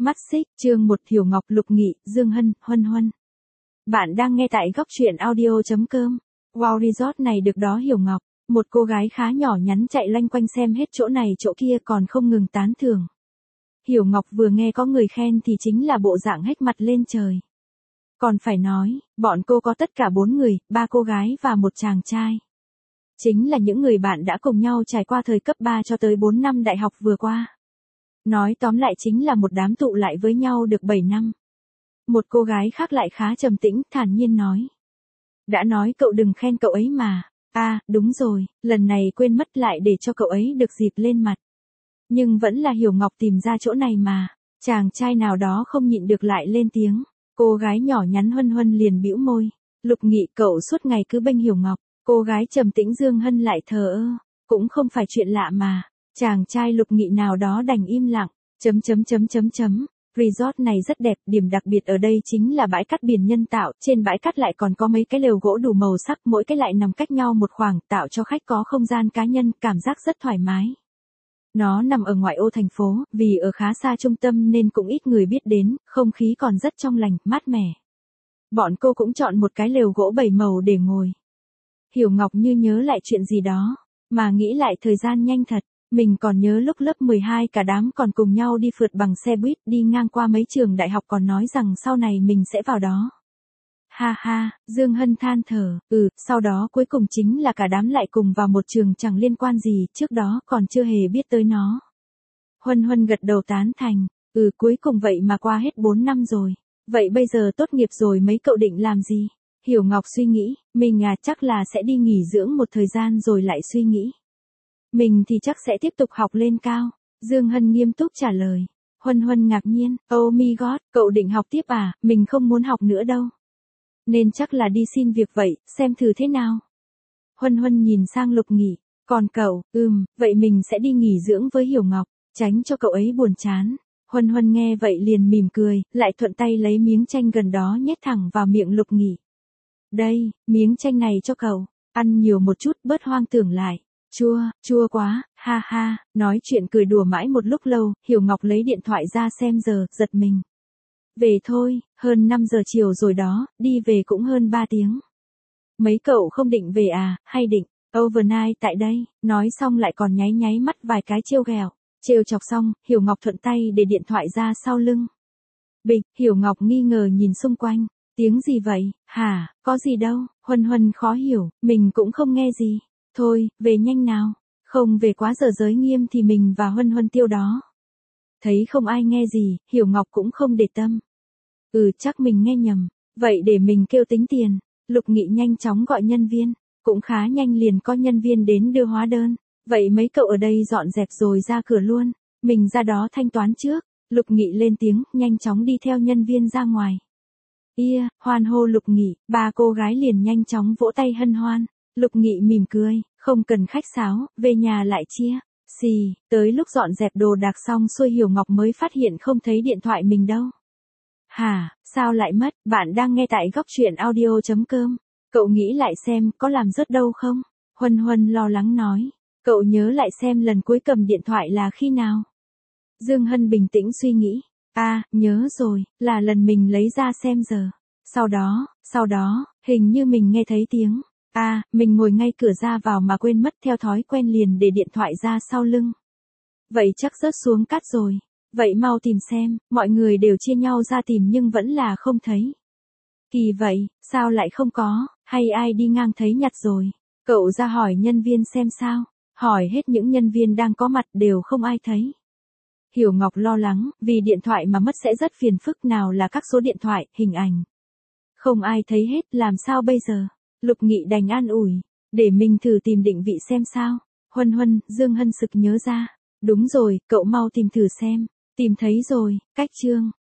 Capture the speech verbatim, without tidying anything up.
Mắt xích, chương một Hiểu Ngọc, Lục Nghị, Dương Hân, Huân Huân. Bạn đang nghe tại góc truyện audio chấm com. Wow, resort này được đó Hiểu Ngọc. Một cô gái khá nhỏ nhắn chạy loanh quanh xem hết chỗ này chỗ kia còn không ngừng tán thưởng. Hiểu Ngọc vừa nghe có người khen thì chính là bộ dạng hết mặt lên trời. Còn phải nói, bọn cô có tất cả bốn người, ba cô gái và một chàng trai. Chính là những người bạn đã cùng nhau trải qua thời cấp ba cho tới bốn năm đại học vừa qua. Nói tóm lại chính là một đám tụ lại với nhau được bảy năm. Một cô gái khác lại khá trầm tĩnh, thản nhiên nói. Đã nói cậu đừng khen cậu ấy mà. À, đúng rồi, lần này quên mất lại để cho cậu ấy được dịp lên mặt. Nhưng vẫn là Hiểu Ngọc tìm ra chỗ này mà. Chàng trai nào đó không nhịn được lại lên tiếng. Cô gái nhỏ nhắn Huân Huân liền bĩu môi. Lục Nghị, cậu suốt ngày cứ bênh Hiểu Ngọc. Cô gái trầm tĩnh Dương Hân lại thờ ơ. Cũng không phải chuyện lạ mà. Chàng trai Lục Nghị nào đó đành im lặng. Chấm chấm chấm chấm chấm. Resort này rất đẹp, điểm đặc biệt ở đây chính là bãi cát biển nhân tạo, trên bãi cát lại còn có mấy cái lều gỗ đủ màu sắc, mỗi cái lại nằm cách nhau một khoảng, tạo cho khách có không gian cá nhân, cảm giác rất thoải mái. Nó nằm ở ngoại ô thành phố, vì ở khá xa trung tâm nên cũng ít người biết đến, không khí còn rất trong lành, mát mẻ. Bọn cô cũng chọn một cái lều gỗ bảy màu để ngồi. Hiểu Ngọc như nhớ lại chuyện gì đó, mà nghĩ lại thời gian nhanh thật. Mình còn nhớ lúc lớp mười hai cả đám còn cùng nhau đi phượt bằng xe buýt đi ngang qua mấy trường đại học còn nói rằng sau này mình sẽ vào đó. Ha ha, Dương Hân than thở, ừ, sau đó cuối cùng chính là cả đám lại cùng vào một trường chẳng liên quan gì, trước đó còn chưa hề biết tới nó. Huân Huân gật đầu tán thành, ừ cuối cùng vậy mà qua hết bốn năm rồi, vậy bây giờ tốt nghiệp rồi mấy cậu định làm gì? Hiểu Ngọc suy nghĩ, mình à chắc là sẽ đi nghỉ dưỡng một thời gian rồi lại suy nghĩ. Mình thì chắc sẽ tiếp tục học lên cao. Dương Hân nghiêm túc trả lời. Huân Huân ngạc nhiên. Oh my god, cậu định học tiếp à, mình không muốn học nữa đâu. Nên chắc là đi xin việc vậy, xem thử thế nào. Huân Huân nhìn sang Lục Nghị. Còn cậu, ừm, vậy mình sẽ đi nghỉ dưỡng với Hiểu Ngọc, tránh cho cậu ấy buồn chán. Huân Huân nghe vậy liền mỉm cười, lại thuận tay lấy miếng chanh gần đó nhét thẳng vào miệng Lục Nghị. Đây, miếng chanh này cho cậu, ăn nhiều một chút bớt hoang tưởng lại. Chua, chua quá, ha ha, nói chuyện cười đùa mãi một lúc lâu, Hiểu Ngọc lấy điện thoại ra xem giờ, giật mình. Về thôi, hơn năm giờ chiều rồi đó, đi về cũng hơn ba tiếng. Mấy cậu không định về à, hay định, overnight tại đây, nói xong lại còn nháy nháy mắt vài cái trêu ghẹo. Trêu chọc xong, Hiểu Ngọc thuận tay để điện thoại ra sau lưng. Bịch, Hiểu Ngọc nghi ngờ nhìn xung quanh, tiếng gì vậy, hả, có gì đâu, Huân Huân khó hiểu, mình cũng không nghe gì. Thôi, về nhanh nào, không về quá giờ giới nghiêm thì mình và Huân Huân tiêu đó. Thấy không ai nghe gì, Hiểu Ngọc cũng không để tâm. Ừ chắc mình nghe nhầm, vậy để mình kêu tính tiền. Lục Nghị nhanh chóng gọi nhân viên, cũng khá nhanh liền có nhân viên đến đưa hóa đơn. Vậy mấy cậu ở đây dọn dẹp rồi ra cửa luôn, mình ra đó thanh toán trước. Lục Nghị lên tiếng, nhanh chóng đi theo nhân viên ra ngoài. Ia, hoan hô Lục Nghị, ba cô gái liền nhanh chóng vỗ tay hân hoan. Lục Nghị mỉm cười, không cần khách sáo, về nhà lại chia. Xì, tới lúc dọn dẹp đồ đạc xong xuôi Hiểu Ngọc mới phát hiện không thấy điện thoại mình đâu. Hả, sao lại mất, bạn đang nghe tại góc truyện audio chấm com. Cậu nghĩ lại xem có làm rớt đâu không? Huân Huân lo lắng nói, cậu nhớ lại xem lần cuối cầm điện thoại là khi nào? Dương Hân bình tĩnh suy nghĩ, à, nhớ rồi, là lần mình lấy ra xem giờ. Sau đó, sau đó, hình như mình nghe thấy tiếng. À, mình ngồi ngay cửa ra vào mà quên mất theo thói quen liền để điện thoại ra sau lưng. Vậy chắc rớt xuống cát rồi. Vậy mau tìm xem, mọi người đều chia nhau ra tìm nhưng vẫn là không thấy. Kỳ vậy, sao lại không có, hay ai đi ngang thấy nhặt rồi. Cậu ra hỏi nhân viên xem sao, hỏi hết những nhân viên đang có mặt đều không ai thấy. Hiểu Ngọc lo lắng, vì điện thoại mà mất sẽ rất phiền phức, nào là các số điện thoại, hình ảnh. Không ai thấy hết, làm sao bây giờ? Lục Nghị đành an ủi, để mình thử tìm định vị xem sao. Huân Huân, Dương Hân sực nhớ ra. Đúng rồi, cậu mau tìm thử xem. Tìm thấy rồi, cách chương.